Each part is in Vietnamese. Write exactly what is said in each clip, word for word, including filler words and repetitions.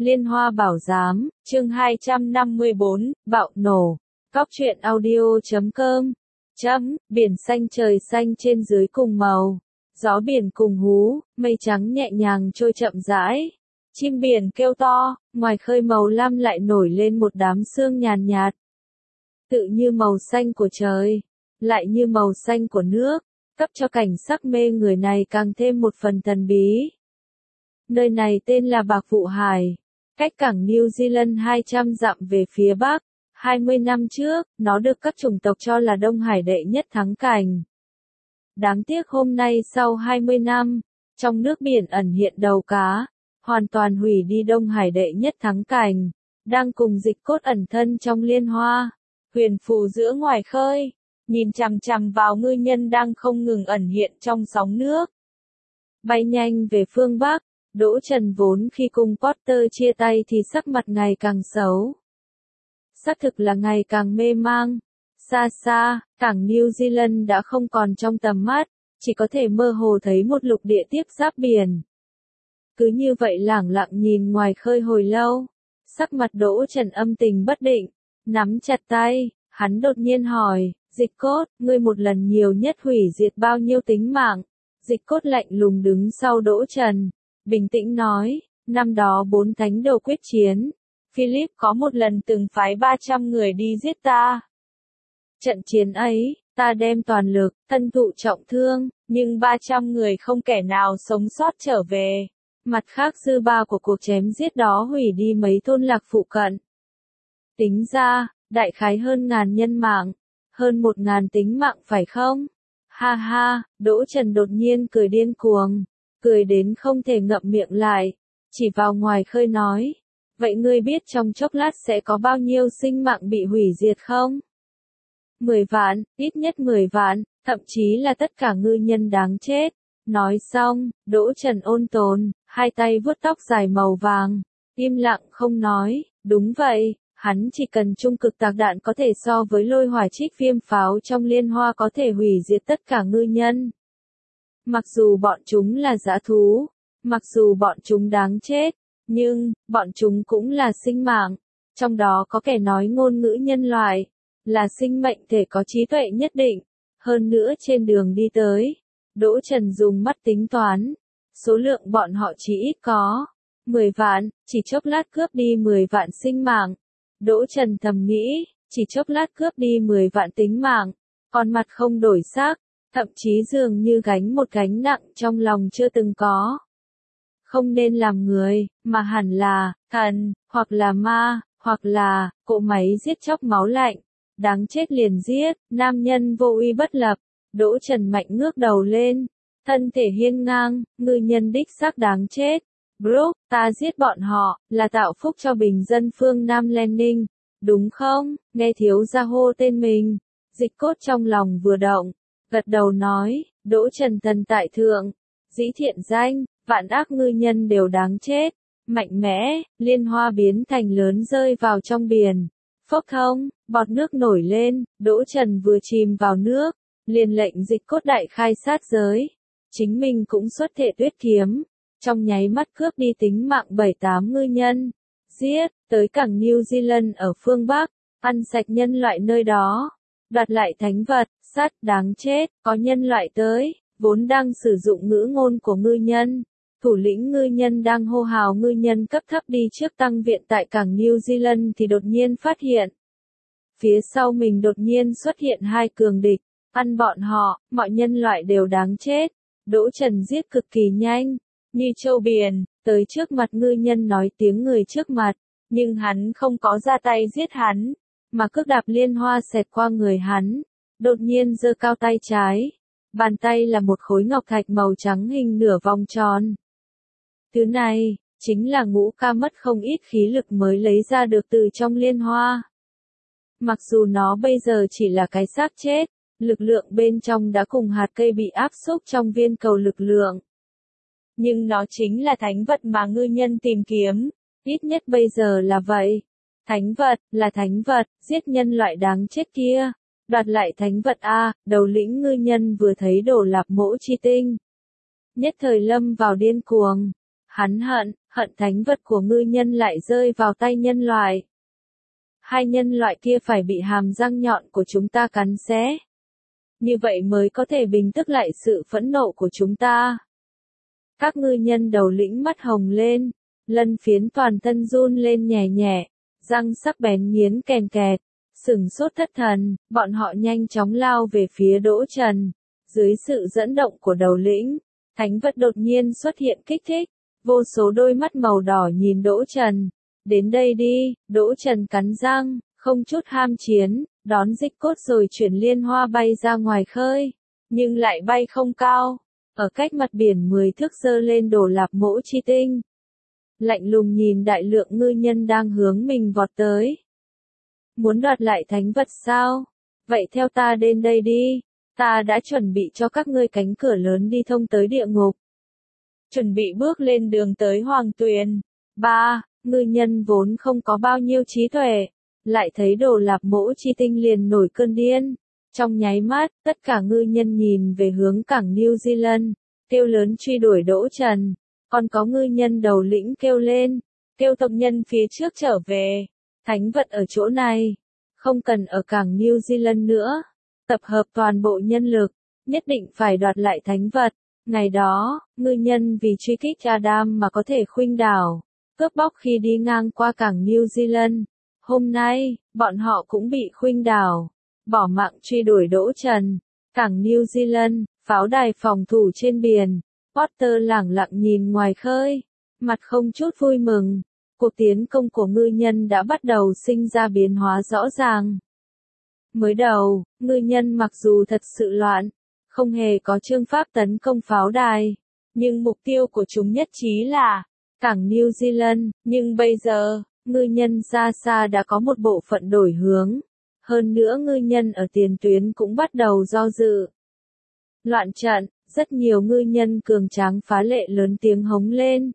Liên Hoa Bảo Giám, chương hai trăm năm mươi bốn, bạo nổ. Cóc truyện audio chấm com. Chấm, biển xanh trời xanh trên dưới cùng màu. Gió biển cùng hú, mây trắng nhẹ nhàng trôi chậm rãi. Chim biển kêu to, ngoài khơi màu lam lại nổi lên một đám sương nhàn nhạt. Tự như màu xanh của trời, lại như màu xanh của nước, cấp cho cảnh sắc mê người này càng thêm một phần thần bí. Nơi này tên là Bạc Vụ Hải, cách cảng New Zealand hai trăm dặm về phía bắc. hai mươi năm trước, nó được các chủng tộc cho là Đông Hải đệ nhất thắng cảnh. Đáng tiếc hôm nay sau hai mươi năm, trong nước biển ẩn hiện đầu cá, hoàn toàn hủy đi Đông Hải đệ nhất thắng cảnh, đang cùng Dịch Cốt ẩn thân trong liên hoa, huyền phù giữa ngoài khơi, nhìn chằm chằm vào ngư nhân đang không ngừng ẩn hiện trong sóng nước. Bay nhanh về phương Bắc, Đỗ Trần vốn khi cùng Potter chia tay thì sắc mặt ngày càng xấu. Xác thực là ngày càng mê mang. Xa xa, cảng New Zealand đã không còn trong tầm mắt, chỉ có thể mơ hồ thấy một lục địa tiếp giáp biển. Cứ như vậy lẳng lặng nhìn ngoài khơi hồi lâu, sắc mặt Đỗ Trần âm tình bất định, nắm chặt tay, hắn đột nhiên hỏi, Dịch Cốt, ngươi một lần nhiều nhất hủy diệt bao nhiêu tính mạng? Dịch Cốt lạnh lùng đứng sau Đỗ Trần, bình tĩnh nói, năm đó bốn thánh đồ quyết chiến, Philip có một lần từng phái ba trăm người đi giết ta. Trận chiến ấy, ta đem toàn lực, thân thụ trọng thương, nhưng ba trăm người không kẻ nào sống sót trở về. Mặt khác dư ba của cuộc chém giết đó hủy đi mấy thôn lạc phụ cận. Tính ra, đại khái hơn ngàn nhân mạng, hơn một ngàn tính mạng phải không? Ha ha, Đỗ Trần đột nhiên cười điên cuồng, cười đến không thể ngậm miệng lại, chỉ vào ngoài khơi nói. Vậy ngươi biết trong chốc lát sẽ có bao nhiêu sinh mạng bị hủy diệt không? Mười vạn, ít nhất mười vạn, thậm chí là tất cả ngư nhân đáng chết. Nói xong, Đỗ Trần ôn tồn, hai tay vuốt tóc dài màu vàng, im lặng không nói, đúng vậy, hắn chỉ cần trung cực tạc đạn có thể so với lôi hỏa trích viêm pháo trong liên hoa có thể hủy diệt tất cả ngư nhân. Mặc dù bọn chúng là dã thú, mặc dù bọn chúng đáng chết, nhưng, bọn chúng cũng là sinh mạng, trong đó có kẻ nói ngôn ngữ nhân loại, là sinh mệnh thể có trí tuệ nhất định, hơn nữa trên đường đi tới. Đỗ Trần dùng mắt tính toán, số lượng bọn họ chỉ ít có mười vạn, chỉ chốc lát cướp đi mười vạn sinh mạng. Đỗ Trần thầm nghĩ, chỉ chốc lát cướp đi mười vạn tính mạng, còn mặt không đổi sắc, thậm chí dường như gánh một gánh nặng trong lòng chưa từng có. Không nên làm người, mà hẳn là, thần, hoặc là ma, hoặc là, cỗ máy giết chóc máu lạnh. Đáng chết liền giết, nam nhân vô uy bất lập. Đỗ Trần mạnh ngước đầu lên, thân thể hiên ngang, ngư nhân đích xác đáng chết. Brooke, ta giết bọn họ, là tạo phúc cho bình dân phương Nam Landing, đúng không? Nghe thiếu gia hô tên mình, Dịch Cốt trong lòng vừa động, gật đầu nói, Đỗ Trần thần tại thượng, dĩ thiện danh, vạn ác ngư nhân đều đáng chết. Mạnh mẽ, liên hoa biến thành lớn rơi vào trong biển. Phốc thông, bọt nước nổi lên, Đỗ Trần vừa chìm vào nước, liền lệnh Dịch Cốt đại khai sát giới. Chính mình cũng xuất thể tuyết kiếm, trong nháy mắt cướp đi tính mạng bảy tám ngư nhân. Giết, tới cảng New Zealand ở phương Bắc, ăn sạch nhân loại nơi đó. Đoạt lại thánh vật, sát, đáng chết, có nhân loại tới, vốn đang sử dụng ngữ ngôn của ngư nhân. Thủ lĩnh ngư nhân đang hô hào ngư nhân cấp thấp đi trước tăng viện tại cảng New Zealand thì đột nhiên phát hiện. Phía sau mình đột nhiên xuất hiện hai cường địch, ăn bọn họ, mọi nhân loại đều đáng chết. Đỗ Trần giết cực kỳ nhanh, như châu biển, tới trước mặt ngư nhân nói tiếng người trước mặt, nhưng hắn không có ra tay giết hắn, mà cước đạp liên hoa xẹt qua người hắn, đột nhiên giơ cao tay trái. Bàn tay là một khối ngọc thạch màu trắng hình nửa vòng tròn. Thứ này, chính là Ngũ Ca mất không ít khí lực mới lấy ra được từ trong liên hoa. Mặc dù nó bây giờ chỉ là cái xác chết, lực lượng bên trong đã cùng hạt cây bị áp xúc trong viên cầu lực lượng. Nhưng nó chính là thánh vật mà ngư nhân tìm kiếm, ít nhất bây giờ là vậy. Thánh vật, là thánh vật, giết nhân loại đáng chết kia. Đoạt lại thánh vật A, đầu lĩnh ngư nhân vừa thấy đổ lạp mỗ chi tinh. Nhất thời lâm vào điên cuồng. Hắn hận, hận thánh vật của ngư nhân lại rơi vào tay nhân loại. Hai nhân loại kia phải bị hàm răng nhọn của chúng ta cắn xé. Như vậy mới có thể bình tức lại sự phẫn nộ của chúng ta. Các ngư nhân đầu lĩnh mắt hồng lên, lân phiến toàn thân run lên nhẹ nhẹ, răng sắc bén nghiến kèn kẹt, sửng sốt thất thần, bọn họ nhanh chóng lao về phía Đỗ Trần. Dưới sự dẫn động của đầu lĩnh, thánh vật đột nhiên xuất hiện kích thích, vô số đôi mắt màu đỏ nhìn Đỗ Trần. Đến đây đi, Đỗ Trần cắn răng, không chút ham chiến, đón dịch cốt rồi chuyển liên hoa bay ra ngoài khơi, nhưng lại bay không cao, ở cách mặt biển mười thước giơ lên Đồ Lạp Mỗ Chi Tinh. Lạnh lùng nhìn đại lượng ngư nhân đang hướng mình vọt tới. Muốn đoạt lại thánh vật sao? Vậy theo ta đến đây đi, ta đã chuẩn bị cho các ngươi cánh cửa lớn đi thông tới địa ngục. Chuẩn bị bước lên đường tới Hoàng Tuyền. Ba, ngư nhân vốn không có bao nhiêu trí tuệ, lại thấy Đồ Lạp Mỗ Chi Tinh liền nổi cơn điên. Trong nháy mắt, tất cả ngư nhân nhìn về hướng cảng New Zealand, kêu lớn truy đuổi Đỗ Trần. Còn có ngư nhân đầu lĩnh kêu lên, kêu tộc nhân phía trước trở về. Thánh vật ở chỗ này, không cần ở cảng New Zealand nữa. Tập hợp toàn bộ nhân lực, nhất định phải đoạt lại thánh vật. Ngày đó, ngư nhân vì truy kích Adam mà có thể khuynh đảo, cướp bóc khi đi ngang qua cảng New Zealand. Hôm nay, bọn họ cũng bị khuynh đảo, bỏ mạng truy đuổi Đỗ Trần. Cảng New Zealand, pháo đài phòng thủ trên biển. Potter lẳng lặng nhìn ngoài khơi, mặt không chút vui mừng. Cuộc tiến công của ngư nhân đã bắt đầu sinh ra biến hóa rõ ràng. Mới đầu, ngư nhân mặc dù thật sự loạn, không hề có chương pháp tấn công pháo đài, nhưng mục tiêu của chúng nhất trí là cảng New Zealand. Nhưng bây giờ, ngư nhân xa xa đã có một bộ phận đổi hướng. Hơn nữa ngư nhân ở tiền tuyến cũng bắt đầu do dự. Loạn trận, rất nhiều ngư nhân cường tráng phá lệ lớn tiếng hống lên.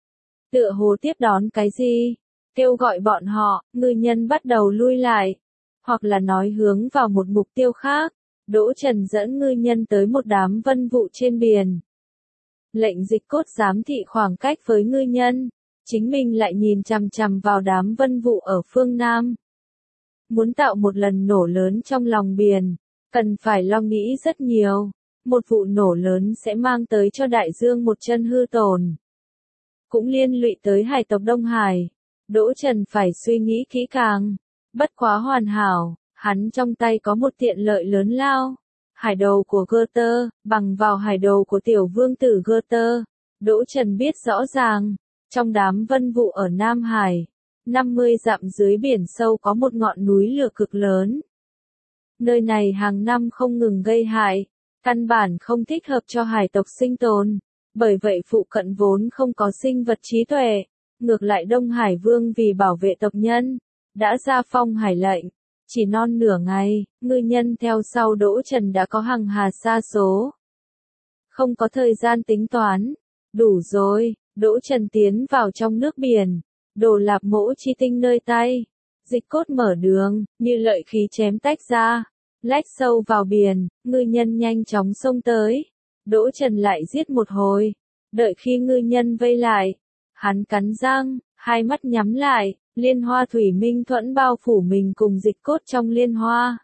Tựa hồ tiếp đón cái gì? Kêu gọi bọn họ, ngư nhân bắt đầu lui lại. Hoặc là nói hướng vào một mục tiêu khác. Đỗ Trần dẫn ngư nhân tới một đám vân vụ trên biển. Lệnh dịch cốt giám thị khoảng cách với ngư nhân. Chính mình lại nhìn chằm chằm vào đám vân vụ ở phương Nam. Muốn tạo một lần nổ lớn trong lòng biển, cần phải lo nghĩ rất nhiều. Một vụ nổ lớn sẽ mang tới cho đại dương một chân hư tổn. Cũng liên lụy tới hải tộc Đông Hải. Đỗ Trần phải suy nghĩ kỹ càng. Bất quá hoàn hảo, hắn trong tay có một tiện lợi lớn lao. Hải đồ của Goethe, bằng vào hải đồ của tiểu vương tử Goethe. Đỗ Trần biết rõ ràng, trong đám vân vụ ở Nam Hải, năm mươi dặm dưới biển sâu có một ngọn núi lửa cực lớn. Nơi này hàng năm không ngừng gây hại, căn bản không thích hợp cho hải tộc sinh tồn. Bởi vậy phụ cận vốn không có sinh vật trí tuệ. Ngược lại Đông Hải Vương vì bảo vệ tộc nhân, đã ra phong hải lệnh. Chỉ non nửa ngày, ngư nhân theo sau Đỗ Trần đã có hàng hà sa số. Không có thời gian tính toán. Đủ rồi, Đỗ Trần tiến vào trong nước biển. Đồ Lạp Mỗ Chi Tinh nơi tay. Dịch cốt mở đường, như lợi khí chém tách ra. Lách sâu vào biển, ngư nhân nhanh chóng xông tới. Đỗ Trần lại giết một hồi. Đợi khi ngư nhân vây lại, hắn cắn răng, hai mắt nhắm lại, liên hoa thủy minh thuẫn bao phủ mình cùng dịch cốt trong liên hoa.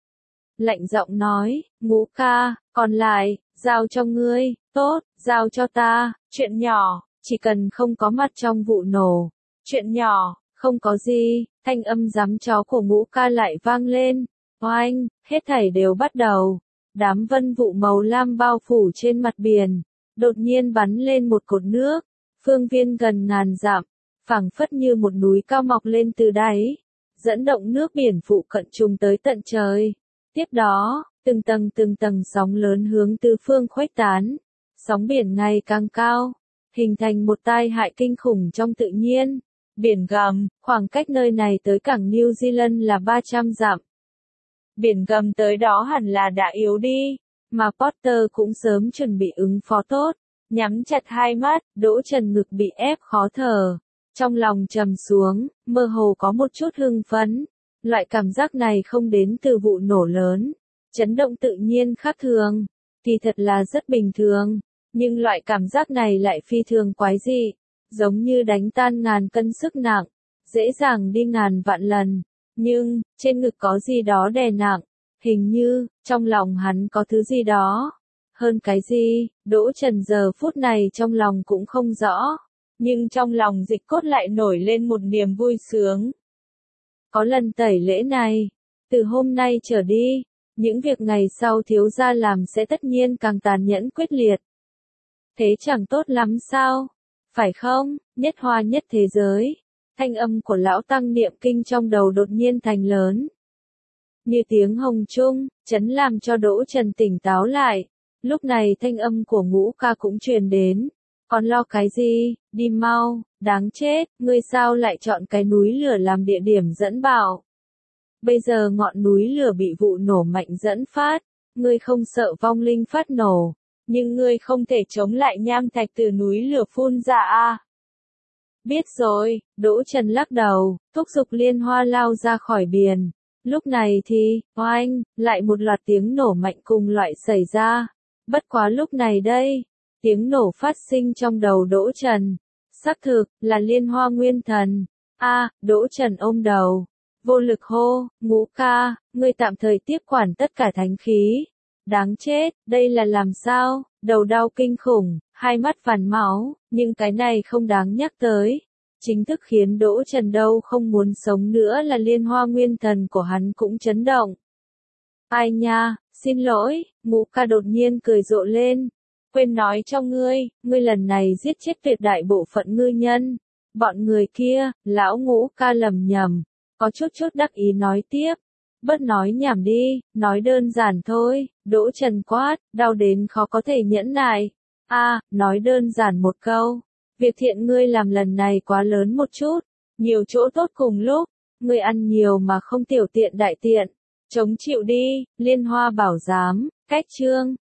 Lạnh giọng nói, Ngũ ca, còn lại, giao cho ngươi, tốt, giao cho ta, chuyện nhỏ, chỉ cần không có mặt trong vụ nổ. Chuyện nhỏ, không có gì, thanh âm giám chó của Ngũ ca lại vang lên. Oanh, hết thảy đều bắt đầu. Đám vân vụ màu lam bao phủ trên mặt biển, đột nhiên bắn lên một cột nước, phương viên gần ngàn dặm, phảng phất như một núi cao mọc lên từ đáy, dẫn động nước biển phụ cận trùng tới tận trời. Tiếp đó, từng tầng từng tầng sóng lớn hướng tứ phương khuếch tán, sóng biển ngày càng cao, hình thành một tai hại kinh khủng trong tự nhiên. Biển gầm, khoảng cách nơi này tới cảng New Zealand là ba trăm dặm. Biển gầm tới đó hẳn là đã yếu đi, mà Potter cũng sớm chuẩn bị ứng phó tốt, nhắm chặt hai mắt, Đỗ Trần ngực bị ép khó thở, trong lòng trầm xuống, mơ hồ có một chút hưng phấn, loại cảm giác này không đến từ vụ nổ lớn, chấn động tự nhiên khác thường, thì thật là rất bình thường, nhưng loại cảm giác này lại phi thường quái dị, giống như đánh tan ngàn cân sức nặng, dễ dàng đi ngàn vạn lần, nhưng, trên ngực có gì đó đè nặng, hình như, trong lòng hắn có thứ gì đó. Hơn cái gì, Đỗ Trần giờ phút này trong lòng cũng không rõ, nhưng trong lòng Dịch Cốt lại nổi lên một niềm vui sướng. Có lần tẩy lễ này, từ hôm nay trở đi, những việc ngày sau thiếu gia làm sẽ tất nhiên càng tàn nhẫn quyết liệt. Thế chẳng tốt lắm sao? Phải không? Nhất hoa nhất thế giới. Thanh âm của lão tăng niệm kinh trong đầu đột nhiên thành lớn. Như tiếng hồng trung, chấn làm cho Đỗ Trần tỉnh táo lại. Lúc này thanh âm của Ngũ Ca cũng truyền đến. Còn lo cái gì? Đi mau, đáng chết, ngươi sao lại chọn cái núi lửa làm địa điểm dẫn bạo? Bây giờ ngọn núi lửa bị vụ nổ mạnh dẫn phát, ngươi không sợ vong linh phát nổ, nhưng ngươi không thể chống lại nham thạch từ núi lửa phun ra à? Biết rồi, Đỗ Trần lắc đầu, thúc giục Liên Hoa lao ra khỏi biển. Lúc này thì, oanh, lại một loạt tiếng nổ mạnh cùng loại xảy ra. Bất quá lúc này đây, tiếng nổ phát sinh trong đầu Đỗ Trần. Xác thực, là Liên Hoa Nguyên Thần. A, Đỗ Trần ôm đầu. Vô lực hô, Ngũ Ca, ngươi tạm thời tiếp quản tất cả thánh khí. Đáng chết, đây là làm sao? Đầu đau kinh khủng, hai mắt phản máu, nhưng cái này không đáng nhắc tới. Chính thức khiến Đỗ Trần đâu không muốn sống nữa là Liên Hoa Nguyên Thần của hắn cũng chấn động. Ai nha, xin lỗi, Ngũ Ca đột nhiên cười rộ lên. Quên nói cho ngươi, ngươi lần này giết chết tuyệt đại bộ phận ngư nhân. Bọn người kia, lão Ngũ Ca lầm nhầm, có chút chút đắc ý nói tiếp. Bớt nói nhảm đi, nói đơn giản thôi, Đỗ Trần quát, đau đến khó có thể nhẫn nại. A, nói đơn giản một câu. Việc thiện ngươi làm lần này quá lớn một chút, nhiều chỗ tốt cùng lúc, ngươi ăn nhiều mà không tiểu tiện đại tiện. Chống chịu đi, Liên Hoa bảo giám, cách chương.